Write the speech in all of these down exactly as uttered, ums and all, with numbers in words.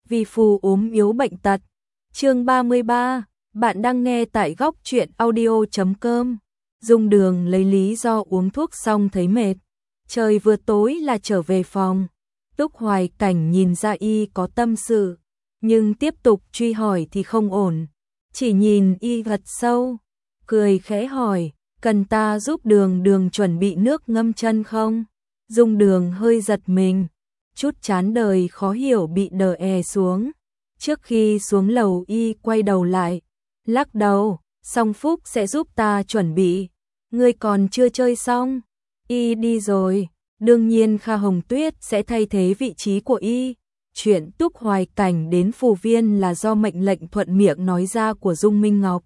vì phù ốm yếu bệnh tật. Chương ba mươi ba, bạn đang nghe tại góc truyện audio chấm com. Dung Đường lấy lý do uống thuốc xong thấy mệt. Trời vừa tối là trở về phòng. Túc Hoài Cảnh nhìn ra y có tâm sự, nhưng tiếp tục truy hỏi thì không ổn. Chỉ nhìn y thật sâu, cười khẽ hỏi, cần ta giúp Đường Đường chuẩn bị nước ngâm chân không? Dung Đường hơi giật mình, chút chán đời khó hiểu bị đè è xuống. Trước khi xuống lầu y quay đầu lại, lắc đầu, Song Phúc sẽ giúp ta chuẩn bị. Ngươi còn chưa chơi xong, y đi rồi, đương nhiên Kha Hồng Tuyết sẽ thay thế vị trí của y. Chuyện Túc Hoài Cảnh đến Phù Viên là do mệnh lệnh thuận miệng nói ra của Dung Minh Ngọc.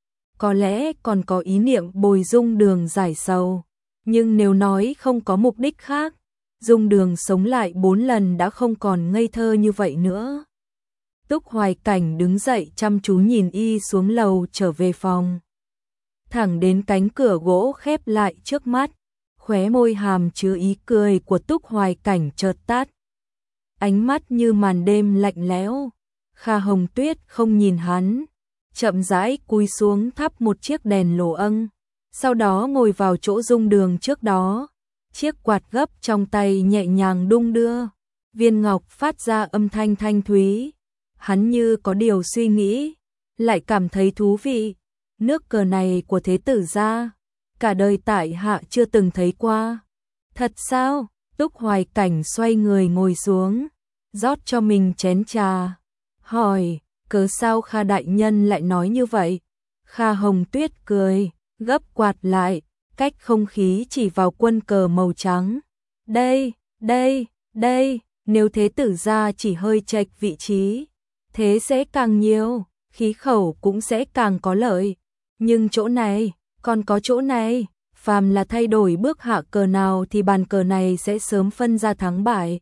Có lẽ còn có ý niệm bồi Dung Đường giải sầu, nhưng nếu nói không có mục đích khác, Dung Đường sống lại bốn lần đã không còn ngây thơ như vậy nữa. Túc Hoài Cảnh đứng dậy chăm chú nhìn y xuống lầu trở về phòng. Thẳng đến cánh cửa gỗ khép lại trước mắt, khóe môi hàm chứa ý cười của Túc Hoài Cảnh chợt tắt. Ánh mắt như màn đêm lạnh lẽo. Kha Hồng Tuyết không nhìn hắn, chậm rãi cúi xuống thắp một chiếc đèn lồ âng, sau đó ngồi vào chỗ Dung Đường trước đó. Chiếc quạt gấp trong tay nhẹ nhàng đung đưa, viên ngọc phát ra âm thanh thanh thúy. Hắn như có điều suy nghĩ, lại cảm thấy thú vị. Nước cờ này của thế tử gia, cả đời tại hạ chưa từng thấy qua. Thật sao? Túc Hoài Cảnh xoay người ngồi xuống, rót cho mình chén trà, hỏi, cớ sao Kha đại nhân lại nói như vậy? Kha Hồng Tuyết cười, gấp quạt lại, cách không khí chỉ vào quân cờ màu trắng. Đây, đây, đây, nếu thế tử gia chỉ hơi chệch vị trí, thế sẽ càng nhiều, khí khẩu cũng sẽ càng có lợi. Nhưng chỗ này, còn có chỗ này, phàm là thay đổi bước hạ cờ nào thì bàn cờ này sẽ sớm phân ra thắng bại.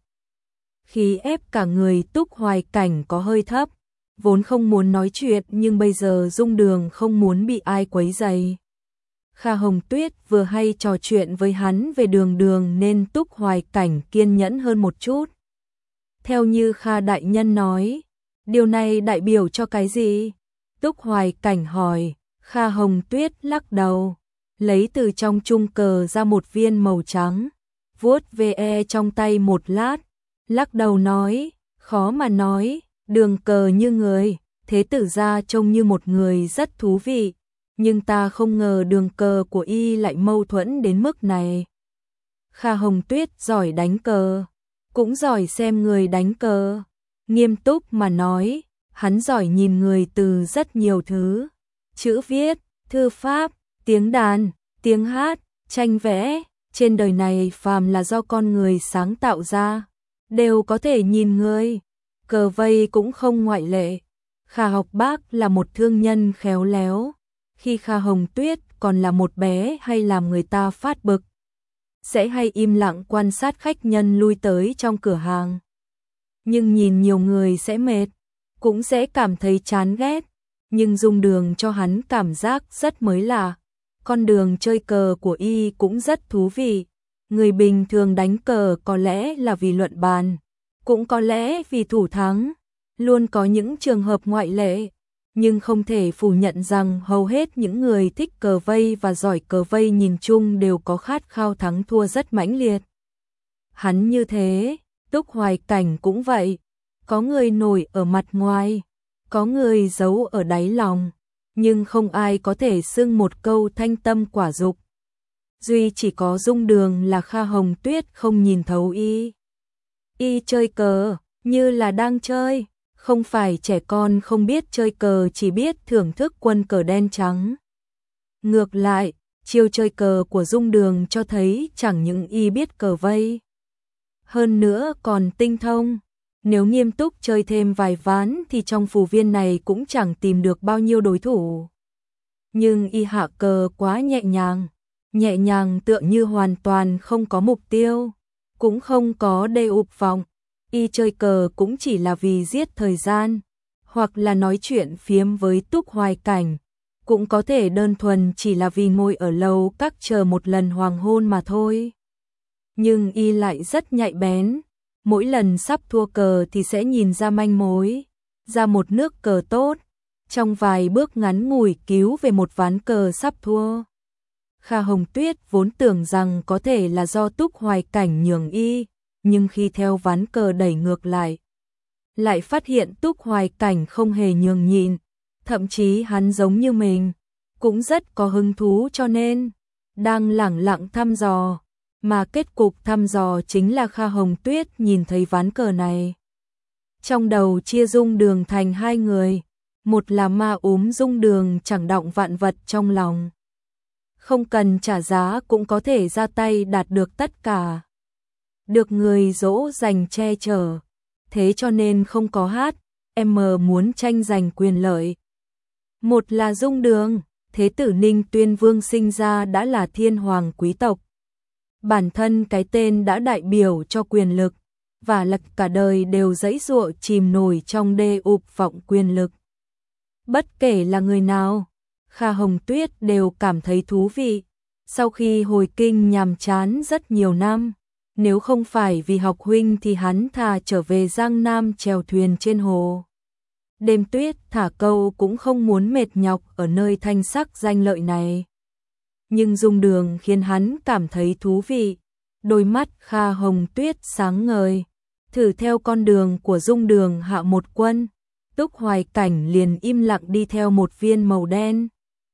Khí ép cả người Túc Hoài Cảnh có hơi thấp, vốn không muốn nói chuyện nhưng bây giờ Dung Đường không muốn bị ai quấy rầy. Kha Hồng Tuyết vừa hay trò chuyện với hắn về Đường Đường nên Túc Hoài Cảnh kiên nhẫn hơn một chút. Theo như Kha đại nhân nói, điều này đại biểu cho cái gì? Túc Hoài Cảnh hỏi. Kha Hồng Tuyết lắc đầu, lấy từ trong chung cờ ra một viên màu trắng, vuốt ve trong tay một lát, lắc đầu nói, khó mà nói, đường cờ như người, thế tử gia trông như một người rất thú vị, nhưng ta không ngờ đường cờ của y lại mâu thuẫn đến mức này. Kha Hồng Tuyết giỏi đánh cờ, cũng giỏi xem người đánh cờ, nghiêm túc mà nói, hắn giỏi nhìn người từ rất nhiều thứ. Chữ viết, thư pháp, tiếng đàn, tiếng hát, tranh vẽ, trên đời này phàm là do con người sáng tạo ra, đều có thể nhìn người. Cờ vây cũng không ngoại lệ. Kha Học Bác là một thương nhân khéo léo, khi Kha Hồng Tuyết còn là một bé hay làm người ta phát bực, sẽ hay im lặng quan sát khách nhân lui tới trong cửa hàng. Nhưng nhìn nhiều người sẽ mệt, cũng sẽ cảm thấy chán ghét. Nhưng Dung Đường cho hắn cảm giác rất mới lạ. Con đường chơi cờ của y cũng rất thú vị. Người bình thường đánh cờ có lẽ là vì luận bàn, cũng có lẽ vì thủ thắng. Luôn có những trường hợp ngoại lệ, nhưng không thể phủ nhận rằng hầu hết những người thích cờ vây và giỏi cờ vây nhìn chung đều có khát khao thắng thua rất mãnh liệt. Hắn như thế, Túc Hoài Cảnh cũng vậy. Có người nổi ở mặt ngoài, có người giấu ở đáy lòng, nhưng không ai có thể xưng một câu thanh tâm quả dục. Duy chỉ có Dung Đường là Kha Hồng Tuyết không nhìn thấu y. Y chơi cờ, như là đang chơi, không phải trẻ con không biết chơi cờ chỉ biết thưởng thức quân cờ đen trắng. Ngược lại, chiêu chơi cờ của Dung Đường cho thấy chẳng những y biết cờ vây, hơn nữa còn tinh thông. Nếu nghiêm túc chơi thêm vài ván thì trong phù viên này cũng chẳng tìm được bao nhiêu đối thủ. Nhưng y hạ cờ quá nhẹ nhàng, nhẹ nhàng tựa như hoàn toàn không có mục tiêu, cũng không có đê ục vọng. Y chơi cờ cũng chỉ là vì giết thời gian, hoặc là nói chuyện phiếm với Túc Hoài Cảnh, cũng có thể đơn thuần chỉ là vì ngồi ở lầu các chờ một lần hoàng hôn mà thôi. Nhưng y lại rất nhạy bén, mỗi lần sắp thua cờ thì sẽ nhìn ra manh mối, ra một nước cờ tốt, trong vài bước ngắn ngủi cứu về một ván cờ sắp thua. Kha Hồng Tuyết vốn tưởng rằng có thể là do Túc Hoài Cảnh nhường y, nhưng khi theo ván cờ đẩy ngược lại, lại phát hiện Túc Hoài Cảnh không hề nhường nhịn, thậm chí hắn giống như mình, cũng rất có hứng thú cho nên đang lẳng lặng thăm dò, mà kết cục thăm dò chính là Kha Hồng Tuyết nhìn thấy ván cờ này. Trong đầu chia Dung Đường thành hai người, một là ma úm Dung Đường chẳng động vạn vật trong lòng, không cần trả giá cũng có thể ra tay đạt được tất cả, được người dỗ dành che chở, thế cho nên không có hát, em muốn tranh giành quyền lợi. Một là Dung Đường, thế tử Ninh Tuyên Vương sinh ra đã là thiên hoàng quý tộc. Bản thân cái tên đã đại biểu cho quyền lực, và là cả đời đều giãy giụa chìm nổi trong đê ụp vọng quyền lực. Bất kể là người nào, Kha Hồng Tuyết đều cảm thấy thú vị. Sau khi hồi kinh nhàm chán rất nhiều năm, nếu không phải vì học huynh thì hắn thà trở về Giang Nam chèo thuyền trên hồ. Đêm tuyết thả câu cũng không muốn mệt nhọc ở nơi thanh sắc danh lợi này. Nhưng Dung Đường khiến hắn cảm thấy thú vị. Đôi mắt Kha Hồng Tuyết sáng ngời, thử theo con đường của Dung Đường hạ một quân. Túc Hoài Cảnh liền im lặng đi theo một viên màu đen.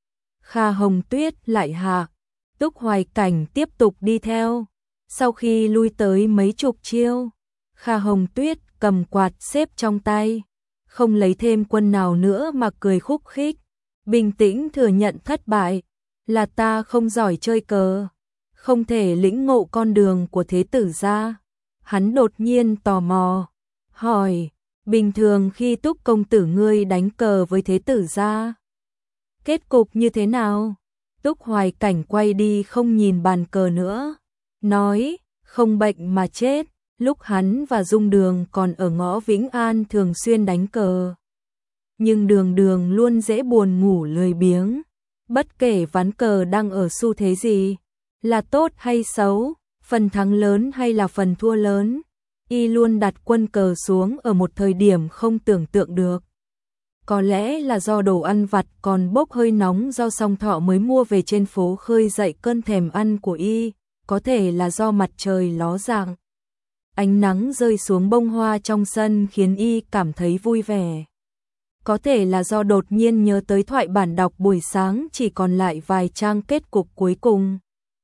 Kha Hồng Tuyết lại hạ, Túc Hoài Cảnh tiếp tục đi theo. Sau khi lui tới mấy chục chiêu, Kha Hồng Tuyết cầm quạt xếp trong tay, không lấy thêm quân nào nữa mà cười khúc khích, bình tĩnh thừa nhận thất bại, là ta không giỏi chơi cờ, không thể lĩnh ngộ con đường của thế tử gia. Hắn đột nhiên tò mò, hỏi, bình thường khi Túc công tử ngươi đánh cờ với thế tử gia, kết cục như thế nào? Túc Hoài Cảnh quay đi không nhìn bàn cờ nữa, nói, không bệnh mà chết. Lúc hắn và Dung Đường còn ở ngõ Vĩnh An thường xuyên đánh cờ. Nhưng Đường Đường luôn dễ buồn ngủ lười biếng. Bất kể ván cờ đang ở xu thế gì, là tốt hay xấu, phần thắng lớn hay là phần thua lớn, y luôn đặt quân cờ xuống ở một thời điểm không tưởng tượng được. Có lẽ là do đồ ăn vặt còn bốc hơi nóng do Song Thọ mới mua về trên phố khơi dậy cơn thèm ăn của y, có thể là do mặt trời ló dạng. Ánh nắng rơi xuống bông hoa trong sân khiến y cảm thấy vui vẻ. Có thể là do đột nhiên nhớ tới thoại bản đọc buổi sáng chỉ còn lại vài trang kết cục cuối cùng.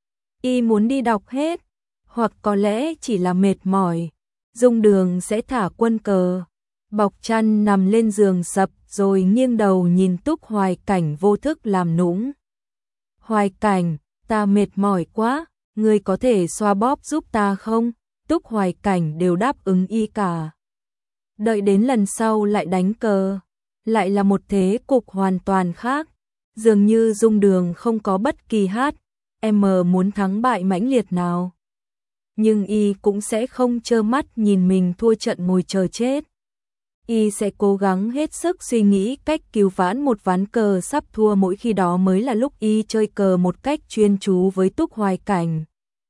Y muốn đi đọc hết, hoặc có lẽ chỉ là mệt mỏi. Dung Đường sẽ thả quân cờ, bọc chăn nằm lên giường sập rồi nghiêng đầu nhìn Túc Hoài Cảnh vô thức làm nũng. Hoài Cảnh, ta mệt mỏi quá, ngươi có thể xoa bóp giúp ta không? Túc Hoài Cảnh đều đáp ứng y cả. Đợi đến lần sau lại đánh cờ, lại là một thế cục hoàn toàn khác. Dường như Dung Đường không có bất kỳ hát, em muốn thắng bại mãnh liệt nào. Nhưng y cũng sẽ không trơ mắt nhìn mình thua trận ngồi chờ chết. Y sẽ cố gắng hết sức suy nghĩ cách cứu vãn một ván cờ sắp thua, mỗi khi đó mới là lúc y chơi cờ một cách chuyên chú với Túc Hoài Cảnh.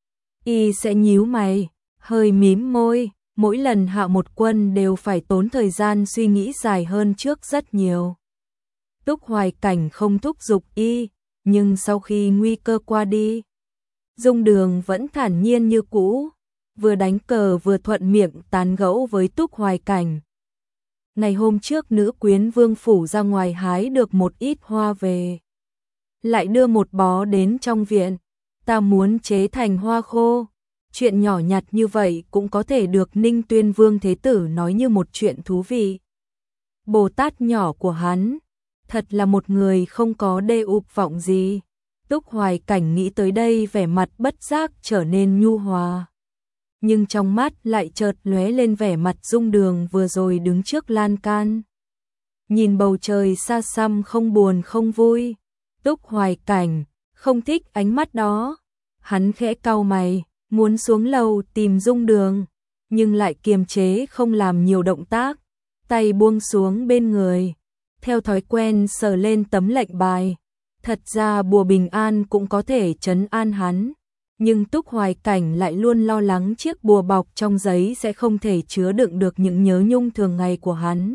Y sẽ nhíu mày, hơi mím môi, mỗi lần hạ một quân đều phải tốn thời gian suy nghĩ dài hơn trước rất nhiều. Túc Hoài Cảnh không thúc giục y, nhưng sau khi nguy cơ qua đi, Dung Đường vẫn thản nhiên như cũ, vừa đánh cờ vừa thuận miệng tán gẫu với Túc Hoài Cảnh. Ngày hôm trước nữ quyến vương phủ ra ngoài hái được một ít hoa về, lại đưa một bó đến trong viện, ta muốn chế thành hoa khô. Chuyện nhỏ nhặt như vậy cũng có thể được Ninh Tuyên Vương Thế Tử nói như một chuyện thú vị. Bồ Tát nhỏ của hắn, thật là một người không có đê ụp vọng gì. Túc Hoài Cảnh nghĩ tới đây vẻ mặt bất giác trở nên nhu hòa. Nhưng trong mắt lại chợt lóe lên vẻ mặt Dung Đường vừa rồi đứng trước lan can. Nhìn bầu trời xa xăm không buồn không vui. Túc Hoài Cảnh không thích ánh mắt đó. Hắn khẽ cau mày, muốn xuống lầu tìm Dung Đường, nhưng lại kiềm chế không làm nhiều động tác, tay buông xuống bên người, theo thói quen sờ lên tấm lệnh bài. Thật ra bùa bình an cũng có thể trấn an hắn, Nhưng Túc Hoài Cảnh lại luôn lo lắng chiếc bùa bọc trong giấy sẽ không thể chứa đựng được những nhớ nhung thường ngày của hắn.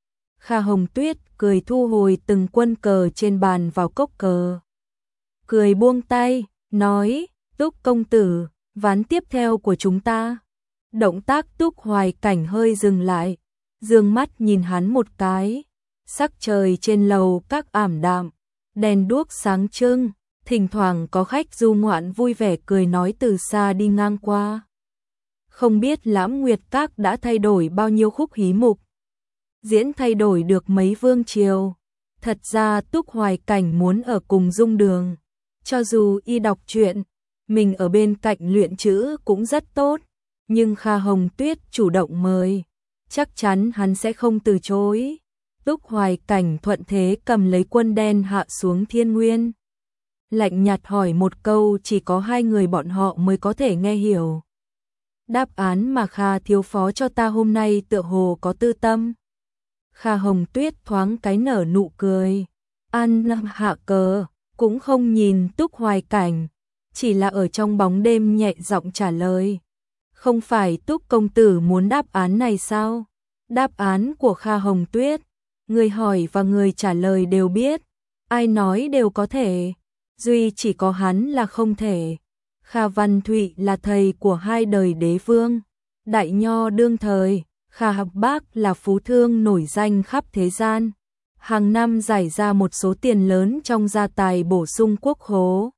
Kha Hồng Tuyết cười thu hồi từng quân cờ trên bàn vào cốc cờ. Cười buông tay, nói, Túc công tử, ván tiếp theo của chúng ta. Động tác Túc Hoài Cảnh hơi dừng lại, dương mắt nhìn hắn một cái. Sắc trời trên lầu các ảm đạm, đèn đuốc sáng trưng, thỉnh thoảng có khách du ngoạn vui vẻ cười nói từ xa đi ngang qua. Không biết Lãm Nguyệt Các đã thay đổi bao nhiêu khúc hí mục, diễn thay đổi được mấy vương triều. Thật ra Túc Hoài Cảnh muốn ở cùng Dung Đường, cho dù y đọc truyện, mình ở bên cạnh luyện chữ cũng rất tốt, nhưng Kha Hồng Tuyết chủ động mời, chắc chắn hắn sẽ không từ chối. Túc Hoài Cảnh thuận thế cầm lấy quân đen hạ xuống Thiên Nguyên. Lạnh nhạt hỏi một câu chỉ có hai người bọn họ mới có thể nghe hiểu. Đáp án mà Kha thiếu phó cho ta hôm nay tựa hồ có tư tâm. Kha Hồng Tuyết thoáng cái nở nụ cười. An Lâm hạ cờ, cũng không nhìn Túc Hoài Cảnh, chỉ là ở trong bóng đêm nhẹ giọng trả lời. Không phải Túc công tử muốn đáp án này sao? Đáp án của Kha Hồng Tuyết, người hỏi và người trả lời đều biết, ai nói đều có thể, duy chỉ có hắn là không thể. Kha Văn Thụy là thầy của hai đời đế vương, đại nho đương thời, Kha Học Bác là phú thương nổi danh khắp thế gian, hàng năm giải ra một số tiền lớn trong gia tài bổ sung quốc khố.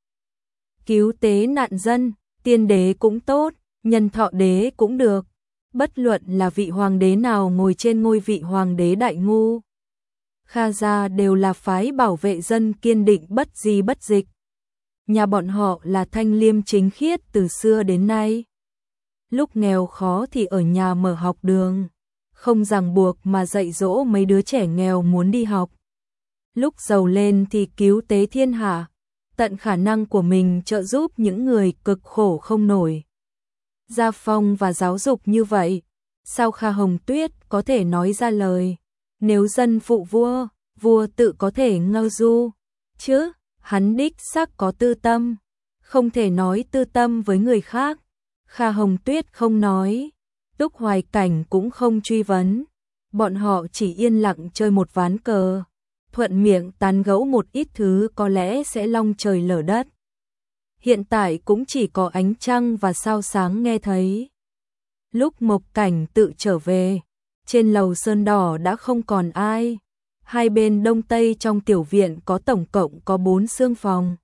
Cứu tế nạn dân, tiên đế cũng tốt, nhân thọ đế cũng được, bất luận là vị hoàng đế nào ngồi trên ngôi vị hoàng đế đại ngu, Kha gia đều là phái bảo vệ dân kiên định bất di bất dịch. Nhà bọn họ là thanh liêm chính khiết từ xưa đến nay. Lúc nghèo khó thì ở nhà mở học đường, không ràng buộc mà dạy dỗ mấy đứa trẻ nghèo muốn đi học. Lúc giàu lên thì cứu tế thiên hạ, tận khả năng của mình trợ giúp những người cực khổ không nổi. Gia phong và giáo dục như vậy, sao Kha Hồng Tuyết có thể nói ra lời, nếu dân phụ vua, vua tự có thể ngao du, chứ, hắn đích xác có tư tâm, không thể nói tư tâm với người khác. Kha Hồng Tuyết không nói, Túc Hoài Cảnh cũng không truy vấn, bọn họ chỉ yên lặng chơi một ván cờ, thuận miệng tán gẫu một ít thứ có lẽ sẽ long trời lở đất. Hiện tại cũng chỉ có ánh trăng và sao sáng nghe thấy. Lúc Mộc Cảnh tự trở về, trên lầu sơn đỏ đã không còn ai. Hai bên đông tây trong tiểu viện có tổng cộng có bốn xương phòng.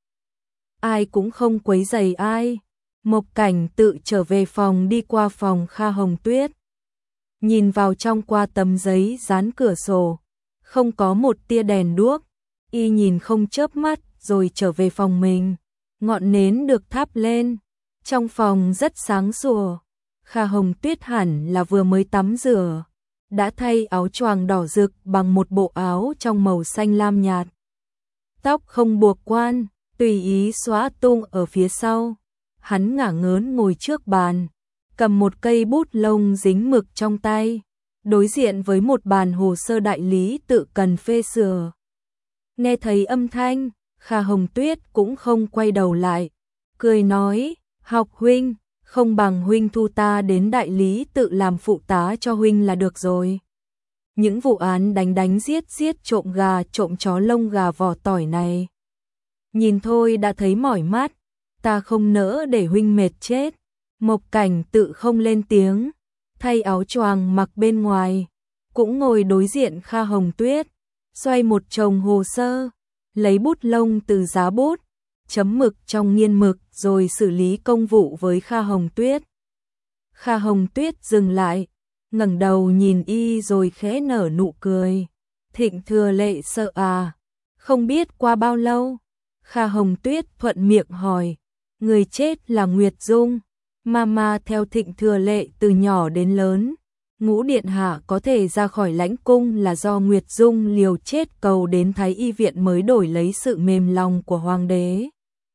Ai cũng không quấy rầy ai. Mộc Cảnh tự trở về phòng đi qua phòng Kha Hồng Tuyết. Nhìn vào trong qua tấm giấy dán cửa sổ, không có một tia đèn đuốc. Y nhìn không chớp mắt rồi trở về phòng mình. Ngọn nến được thắp lên, trong phòng rất sáng sủa. Kha Hồng Tuyết hẳn là vừa mới tắm rửa, đã thay áo choàng đỏ rực bằng một bộ áo trong màu xanh lam nhạt. Tóc không buộc quan, tùy ý xóa tung ở phía sau. Hắn ngả ngớn ngồi trước bàn, cầm một cây bút lông dính mực trong tay, đối diện với một bàn hồ sơ đại lý tự cần phê sửa. Nghe thấy âm thanh, Kha Hồng Tuyết cũng không quay đầu lại, cười nói, học huynh, không bằng huynh thu ta đến đại lý tự làm phụ tá cho huynh là được rồi. Những vụ án đánh đánh giết giết trộm gà trộm chó lông gà vỏ tỏi này, nhìn thôi đã thấy mỏi mắt, ta không nỡ để huynh mệt chết. Mộc Cảnh tự không lên tiếng, thay áo choàng mặc bên ngoài, cũng ngồi đối diện Kha Hồng Tuyết, xoay một chồng hồ sơ, lấy bút lông từ giá bút, chấm mực trong nghiên mực rồi xử lý công vụ với Kha Hồng Tuyết. Kha Hồng Tuyết dừng lại, ngẩng đầu nhìn y rồi khẽ nở nụ cười. Thịnh Thừa Lệ sợ à? Không biết qua bao lâu? Kha Hồng Tuyết thuận miệng hỏi. Người chết là Nguyệt Dung, Mama theo Thịnh Thừa Lệ từ nhỏ đến lớn. Ngũ điện hạ có thể ra khỏi lãnh cung là do Nguyệt Dung liều chết cầu đến Thái Y viện mới đổi lấy sự mềm lòng của hoàng đế.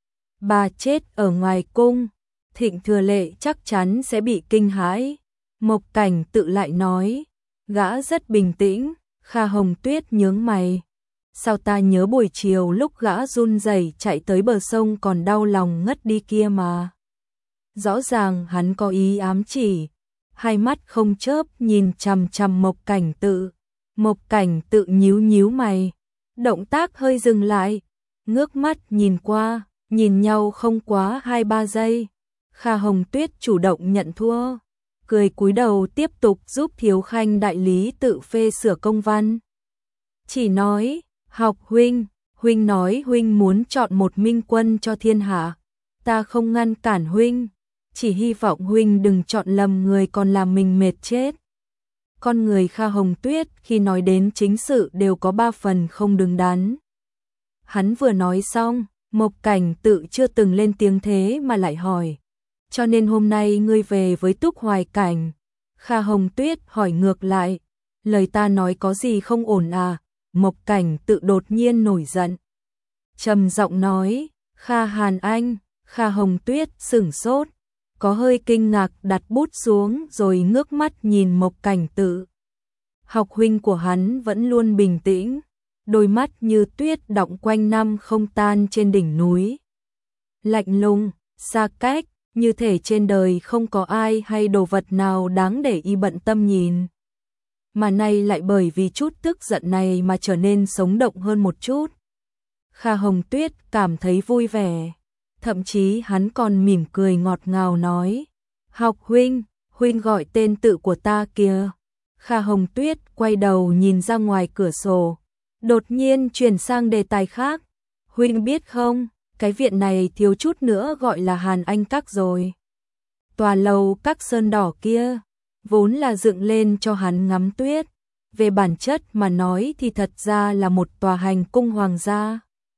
Bà chết ở ngoài cung, Thịnh Thừa Lệ chắc chắn sẽ bị kinh hãi. Mộc Cảnh tự lại nói, gã rất bình tĩnh. Kha Hồng Tuyết nhướng mày, sao ta nhớ buổi chiều lúc gã run rẩy chạy tới bờ sông còn đau lòng ngất đi kia mà. Rõ ràng hắn có ý ám chỉ, hai mắt không chớp nhìn chằm chằm Mộc Cảnh Tự. Mộc Cảnh Tự nhíu nhíu mày, động tác hơi dừng lại, ngước mắt nhìn qua, nhìn nhau không quá hai ba giây. Kha Hồng Tuyết chủ động nhận thua, cười cúi đầu tiếp tục giúp Thiếu Khanh đại lý tự phê sửa công văn. Chỉ nói, học huynh, huynh nói huynh muốn chọn một minh quân cho thiên hạ, ta không ngăn cản huynh, chỉ hy vọng huynh đừng chọn lầm người còn làm mình mệt chết. Con người Kha Hồng Tuyết khi nói đến chính sự đều có ba phần không đứng đắn. Hắn vừa nói xong, Mộc Cảnh Tự chưa từng lên tiếng thế mà lại hỏi, cho nên hôm nay ngươi về với Túc Hoài Cảnh? Kha Hồng Tuyết hỏi ngược lại, lời ta nói có gì không ổn à? Mộc Cảnh Tự đột nhiên nổi giận, trầm giọng nói, Kha Hàn Anh. Kha Hồng Tuyết sửng sốt, có hơi kinh ngạc đặt bút xuống rồi ngước mắt nhìn Mộc Cảnh Tự. Học huynh của hắn vẫn luôn bình tĩnh, đôi mắt như tuyết đọng quanh năm không tan trên đỉnh núi. Lạnh lùng, xa cách, như thể trên đời không có ai hay đồ vật nào đáng để y bận tâm nhìn. Mà nay lại bởi vì chút tức giận này mà trở nên sống động hơn một chút. Kha Hồng Tuyết cảm thấy vui vẻ, thậm chí hắn còn mỉm cười ngọt ngào nói, học huynh, huynh gọi tên tự của ta kìa. Kha Hồng Tuyết quay đầu nhìn ra ngoài cửa sổ, đột nhiên chuyển sang đề tài khác, huynh biết không, cái viện này thiếu chút nữa gọi là Hàn Anh Các rồi. Tòa lầu các sơn đỏ kia, vốn là dựng lên cho hắn ngắm tuyết, về bản chất mà nói thì thật ra là một tòa hành cung hoàng gia.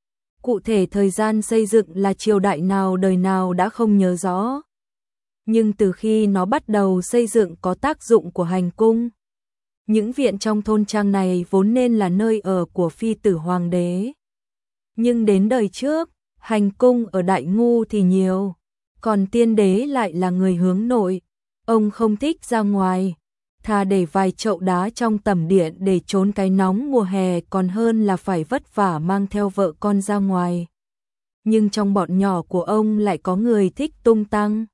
Cụ thể thời gian xây dựng là triều đại nào đời nào đã không nhớ rõ. Nhưng từ khi nó bắt đầu xây dựng có tác dụng của hành cung. Những viện trong thôn trang này vốn nên là nơi ở của phi tử hoàng đế. Nhưng đến đời trước, hành cung ở Đại Ngu thì nhiều, còn tiên đế lại là người hướng nội. Ông không thích ra ngoài, thà để vài chậu đá trong tẩm điện để trốn cái nóng mùa hè còn hơn là phải vất vả mang theo vợ con ra ngoài. Nhưng trong bọn nhỏ của ông lại có người thích tung tăng.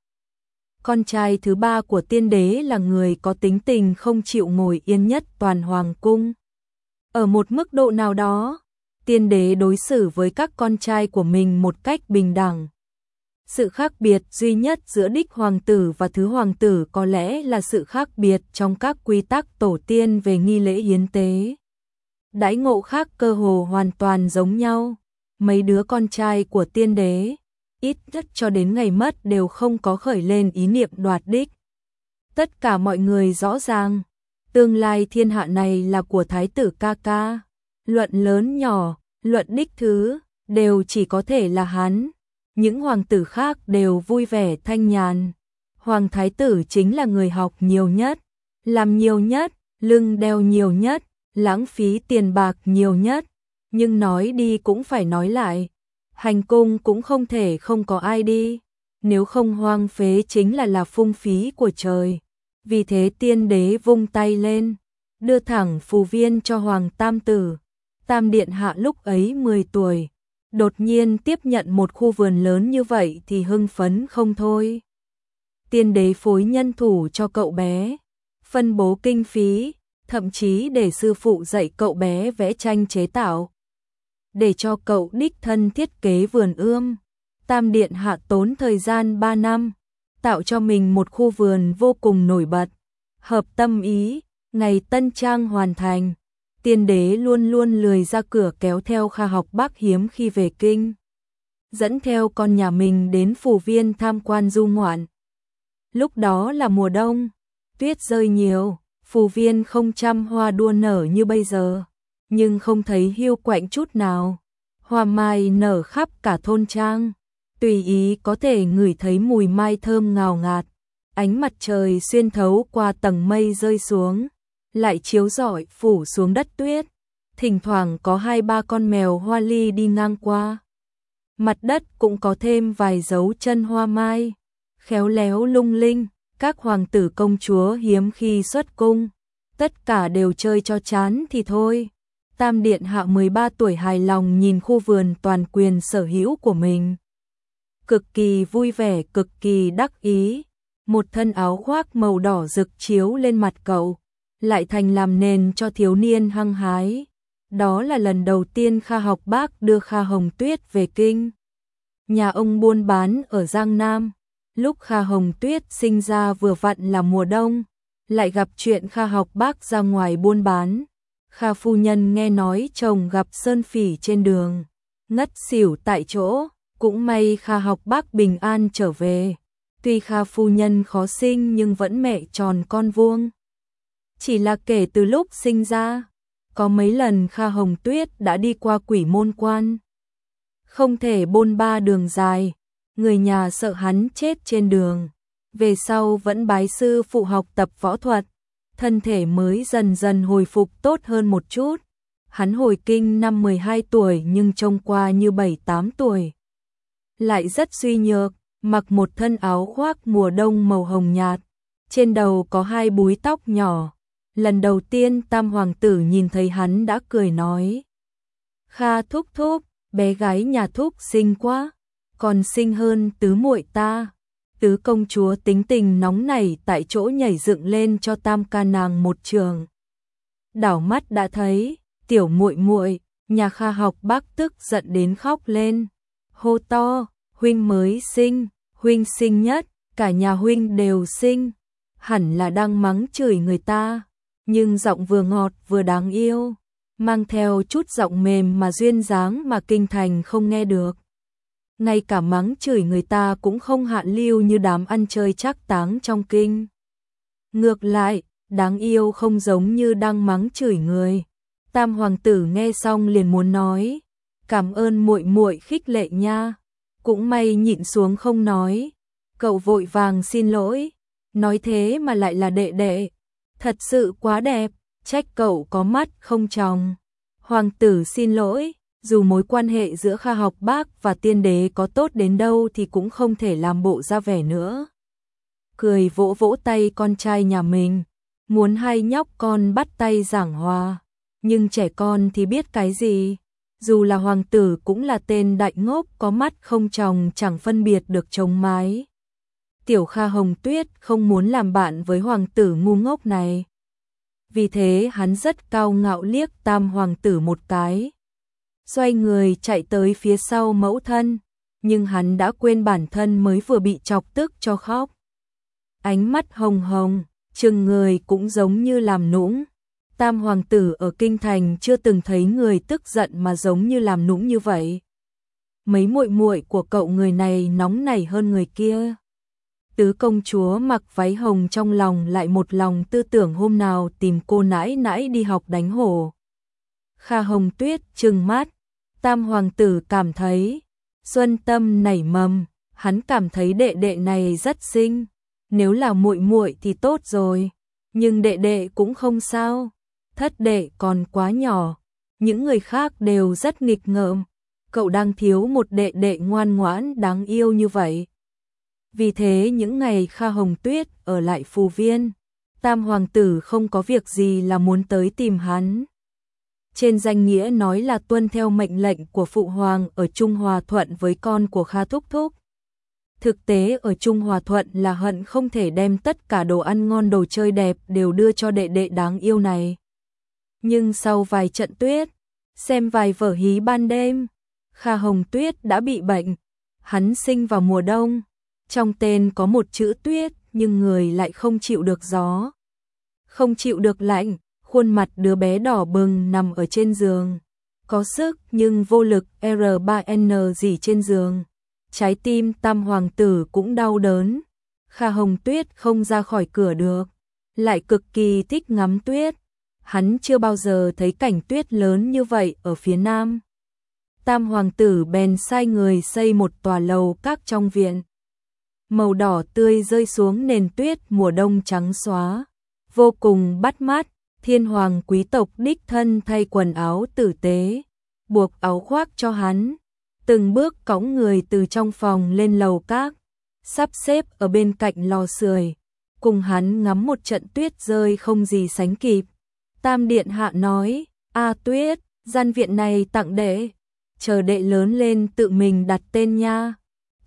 Con trai thứ ba của tiên đế là người có tính tình không chịu ngồi yên nhất toàn hoàng cung. Ở một mức độ nào đó, tiên đế đối xử với các con trai của mình một cách bình đẳng. Sự khác biệt duy nhất giữa đích hoàng tử và thứ hoàng tử có lẽ là sự khác biệt trong các quy tắc tổ tiên về nghi lễ hiến tế. Đãi ngộ khác cơ hồ hoàn toàn giống nhau. Mấy đứa con trai của tiên đế, ít nhất cho đến ngày mất đều không có khởi lên ý niệm đoạt đích. Tất cả mọi người rõ ràng, tương lai thiên hạ này là của thái tử ca ca. Luận lớn nhỏ, luận đích thứ, đều chỉ có thể là hắn. Những hoàng tử khác đều vui vẻ thanh nhàn. Hoàng thái tử chính là người học nhiều nhất, làm nhiều nhất, lưng đeo nhiều nhất, lãng phí tiền bạc nhiều nhất. Nhưng nói đi cũng phải nói lại, hành cung cũng không thể không có ai đi, nếu không hoang phế chính là là phung phí của trời. Vì thế tiên đế vung tay lên, đưa thẳng phù viên cho Hoàng Tam Tử. Tam Điện Hạ lúc ấy mười tuổi, đột nhiên tiếp nhận một khu vườn lớn như vậy thì hưng phấn không thôi. Tiên đế phối nhân thủ cho cậu bé, phân bố kinh phí, thậm chí để sư phụ dạy cậu bé vẽ tranh chế tạo. Để cho cậu đích thân thiết kế vườn ươm, Tam Điện Hạ tốn thời gian ba năm, tạo cho mình một khu vườn vô cùng nổi bật. Hợp tâm ý, ngày tân trang hoàn thành, tiên đế luôn luôn lười ra cửa kéo theo Kha Học Bắc hiếm khi về kinh. Dẫn theo con nhà mình đến phủ viên tham quan du ngoạn. Lúc đó là mùa đông, tuyết rơi nhiều, phủ viên không trăm hoa đua nở như bây giờ, nhưng không thấy hiu quạnh chút nào. Hoa mai nở khắp cả thôn trang, tùy ý có thể ngửi thấy mùi mai thơm ngào ngạt. Ánh mặt trời xuyên thấu qua tầng mây rơi xuống, lại chiếu rọi phủ xuống đất tuyết. Thỉnh thoảng có hai ba con mèo hoa ly đi ngang qua. Mặt đất cũng có thêm vài dấu chân hoa mai, khéo léo lung linh. Các hoàng tử công chúa hiếm khi xuất cung, tất cả đều chơi cho chán thì thôi. Tam Điện Hạ mười ba tuổi hài lòng nhìn khu vườn toàn quyền sở hữu của mình. cực kỳ vui vẻ, cực kỳ đắc ý. Một thân áo khoác màu đỏ rực chiếu lên mặt cậu, lại thành làm nền cho thiếu niên hăng hái. Đó là lần đầu tiên Kha Học Bác đưa Kha Hồng Tuyết về kinh. Nhà ông buôn bán ở Giang Nam, lúc Kha Hồng Tuyết sinh ra vừa vặn là mùa đông, lại gặp chuyện Kha Học Bác ra ngoài buôn bán. Kha phu nhân nghe nói chồng gặp sơn phỉ trên đường, ngất xỉu tại chỗ, cũng may Kha Học Bác bình an trở về. Tuy Kha phu nhân khó sinh nhưng vẫn mẹ tròn con vuông. Chỉ là kể từ lúc sinh ra, có mấy lần Kha Hồng Tuyết đã đi qua Quỷ Môn Quan. Không thể bôn ba đường dài, người nhà sợ hắn chết trên đường. Về sau vẫn bái sư phụ học tập võ thuật, thân thể mới dần dần hồi phục tốt hơn một chút. Hắn hồi kinh năm mười hai tuổi nhưng trông qua như bảy tám tuổi. Lại rất suy nhược, mặc một thân áo khoác mùa đông màu hồng nhạt, trên đầu có hai búi tóc nhỏ. Lần đầu tiên Tam hoàng tử nhìn thấy hắn đã cười nói: "Kha thúc thúc, bé gái nhà thúc xinh quá, còn xinh hơn tứ muội ta." Tứ công chúa tính tình nóng nảy tại chỗ nhảy dựng lên cho Tam ca nàng một trường. Đảo mắt đã thấy, tiểu muội muội, nhà Kha Học Bác tức giận đến khóc lên, hô to: "Huynh mới sinh, huynh xinh nhất, cả nhà huynh đều xinh." Hẳn là đang mắng chửi người ta, nhưng giọng vừa ngọt vừa đáng yêu, mang theo chút giọng mềm mà duyên dáng mà kinh thành không nghe được. Ngay cả mắng chửi người ta cũng không hạn lưu như đám ăn chơi trác táng trong kinh. Ngược lại, đáng yêu không giống như đang mắng chửi người. Tam hoàng tử nghe xong liền muốn nói: "Cảm ơn muội muội khích lệ nha." Cũng may nhịn xuống không nói. Cậu vội vàng xin lỗi, nói thế mà lại là đệ đệ. Thật sự quá đẹp, trách cậu có mắt không tròng. Hoàng tử xin lỗi, dù mối quan hệ giữa Kha Học Bác và tiên đế có tốt đến đâu thì cũng không thể làm bộ ra vẻ nữa. Cười vỗ vỗ tay con trai nhà mình, muốn hai nhóc con bắt tay giảng hòa, nhưng trẻ con thì biết cái gì. Dù là hoàng tử cũng là tên đại ngốc có mắt không tròng chẳng phân biệt được trống mái. Tiểu Kha Hồng Tuyết không muốn làm bạn với hoàng tử ngu ngốc này. Vì thế hắn rất cao ngạo liếc Tam hoàng tử một cái, xoay người chạy tới phía sau mẫu thân, nhưng hắn đã quên bản thân mới vừa bị chọc tức cho khóc. Ánh mắt hồng hồng, trừng người cũng giống như làm nũng. Tam hoàng tử ở kinh thành chưa từng thấy người tức giận mà giống như làm nũng như vậy. Mấy muội muội của cậu người này nóng nảy hơn người kia. Tứ công chúa mặc váy hồng trong lòng lại một lòng tư tưởng hôm nào tìm cô nãi nãi đi học đánh hổ. Kha Hồng Tuyết trừng mắt, Tam hoàng tử cảm thấy xuân tâm nảy mầm, hắn cảm thấy đệ đệ này rất xinh, nếu là muội muội thì tốt rồi, nhưng đệ đệ cũng không sao, thất đệ còn quá nhỏ, những người khác đều rất nghịch ngợm, cậu đang thiếu một đệ đệ ngoan ngoãn đáng yêu như vậy. Vì thế những ngày Kha Hồng Tuyết ở lại Phù Viên, Tam hoàng tử không có việc gì là muốn tới tìm hắn. Trên danh nghĩa nói là tuân theo mệnh lệnh của Phụ Hoàng ở Trung Hòa Thuận với con của Kha Thúc Thúc. Thực tế ở Trung Hòa Thuận là hận không thể đem tất cả đồ ăn ngon đồ chơi đẹp đều đưa cho đệ đệ đáng yêu này. Nhưng sau vài trận tuyết, xem vài vở hí ban đêm, Kha Hồng Tuyết đã bị bệnh. Hắn sinh vào mùa đông, trong tên có một chữ tuyết nhưng người lại không chịu được gió, không chịu được lạnh. Khuôn mặt đứa bé đỏ bừng nằm ở trên giường, có sức nhưng vô lực R ba N gì trên giường. Trái tim Tam hoàng tử cũng đau đớn. Kha Hồng Tuyết không ra khỏi cửa được, lại cực kỳ thích ngắm tuyết. Hắn chưa bao giờ thấy cảnh tuyết lớn như vậy ở phía Nam. Tam hoàng tử bèn sai người xây một tòa lầu các trong viện. Màu đỏ tươi rơi xuống nền tuyết mùa đông trắng xóa, vô cùng bắt mắt. Thiên hoàng quý tộc đích thân thay quần áo tử tế, buộc áo khoác cho hắn, từng bước cõng người từ trong phòng lên lầu các, sắp xếp ở bên cạnh lò sưởi, cùng hắn ngắm một trận tuyết rơi không gì sánh kịp. Tam điện hạ nói: "A Tuyết, gian viện này tặng đệ, chờ đệ lớn lên tự mình đặt tên nha."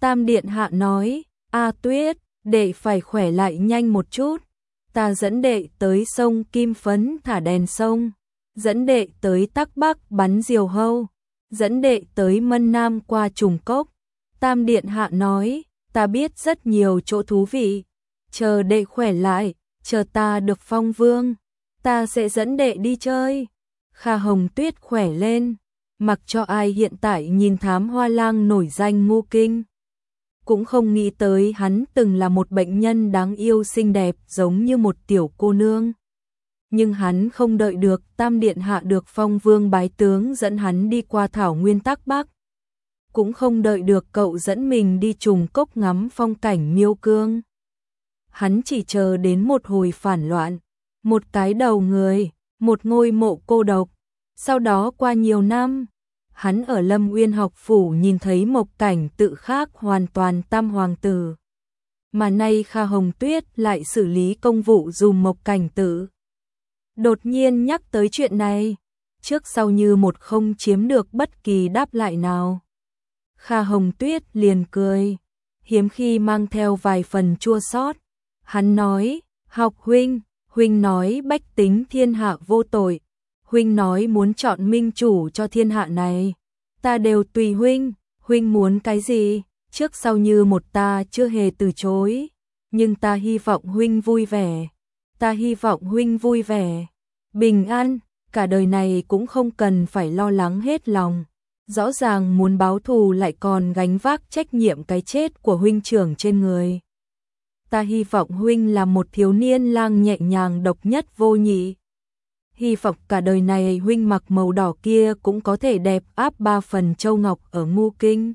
Tam điện hạ nói, A Tuyết, đệ phải khỏe lại nhanh một chút. Ta dẫn đệ tới sông Kim Phấn thả đèn sông, dẫn đệ tới Tắc Bắc bắn diều hâu, dẫn đệ tới Mân Nam qua Trùng Cốc. Tam điện hạ nói, ta biết rất nhiều chỗ thú vị, chờ đệ khỏe lại, chờ ta được phong vương, ta sẽ dẫn đệ đi chơi. Kha Hồng Tuyết khỏe lên, mặc cho ai hiện tại nhìn thám hoa lang nổi danh Ngô Kinh, cũng không nghĩ tới hắn từng là một bệnh nhân đáng yêu xinh đẹp giống như một tiểu cô nương. Nhưng hắn không đợi được Tam điện hạ được phong vương bái tướng dẫn hắn đi qua thảo nguyên Tắc Bắc, cũng không đợi được cậu dẫn mình đi Trùng Cốc ngắm phong cảnh Miêu Cương. Hắn chỉ chờ đến một hồi phản loạn, một cái đầu người, một ngôi mộ cô độc. Sau đó qua nhiều năm, hắn ở Lâm Uyên học phủ nhìn thấy một cảnh tự khác hoàn toàn tam hoàng tử. Mà nay Kha Hồng Tuyết lại xử lý công vụ dùm một cảnh tử. Đột nhiên nhắc tới chuyện này, trước sau như một không chiếm được bất kỳ đáp lại nào. Kha Hồng Tuyết liền cười, hiếm khi mang theo vài phần chua xót. Hắn nói, học huynh, huynh nói bách tính thiên hạ vô tội, huynh nói muốn chọn minh chủ cho thiên hạ này, ta đều tùy huynh, huynh muốn cái gì, trước sau như một ta chưa hề từ chối, nhưng ta hy vọng huynh vui vẻ, ta hy vọng huynh vui vẻ, bình an, cả đời này cũng không cần phải lo lắng hết lòng. Rõ ràng muốn báo thù lại còn gánh vác trách nhiệm cái chết của huynh trưởng trên người. Ta hy vọng huynh là một thiếu niên lang nhẹ nhàng độc nhất vô nhị. Hy vọng cả đời này huynh mặc màu đỏ kia cũng có thể đẹp áp ba phần châu ngọc ở Ngô Kinh,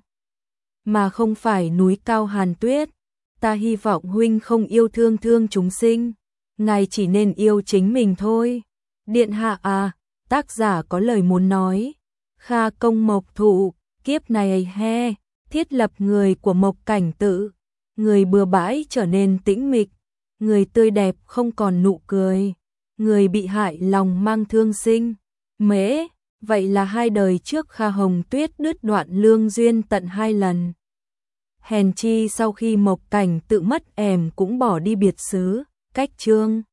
mà không phải núi cao Hàn Tuyết. Ta hy vọng huynh không yêu thương thương chúng sinh, ngài chỉ nên yêu chính mình thôi. Điện hạ à, tác giả có lời muốn nói. Kha công mộc thụ, kiếp này he, thiết lập người của mộc cảnh tự, người bừa bãi trở nên tĩnh mịch, người tươi đẹp không còn nụ cười, người bị hại lòng mang thương sinh. Mễ, vậy là hai đời trước Kha Hồng Tuyết đứt đoạn lương duyên tận hai lần. Hèn chi sau khi mộc cảnh tự mất ẻm cũng bỏ đi biệt xứ, cách chương.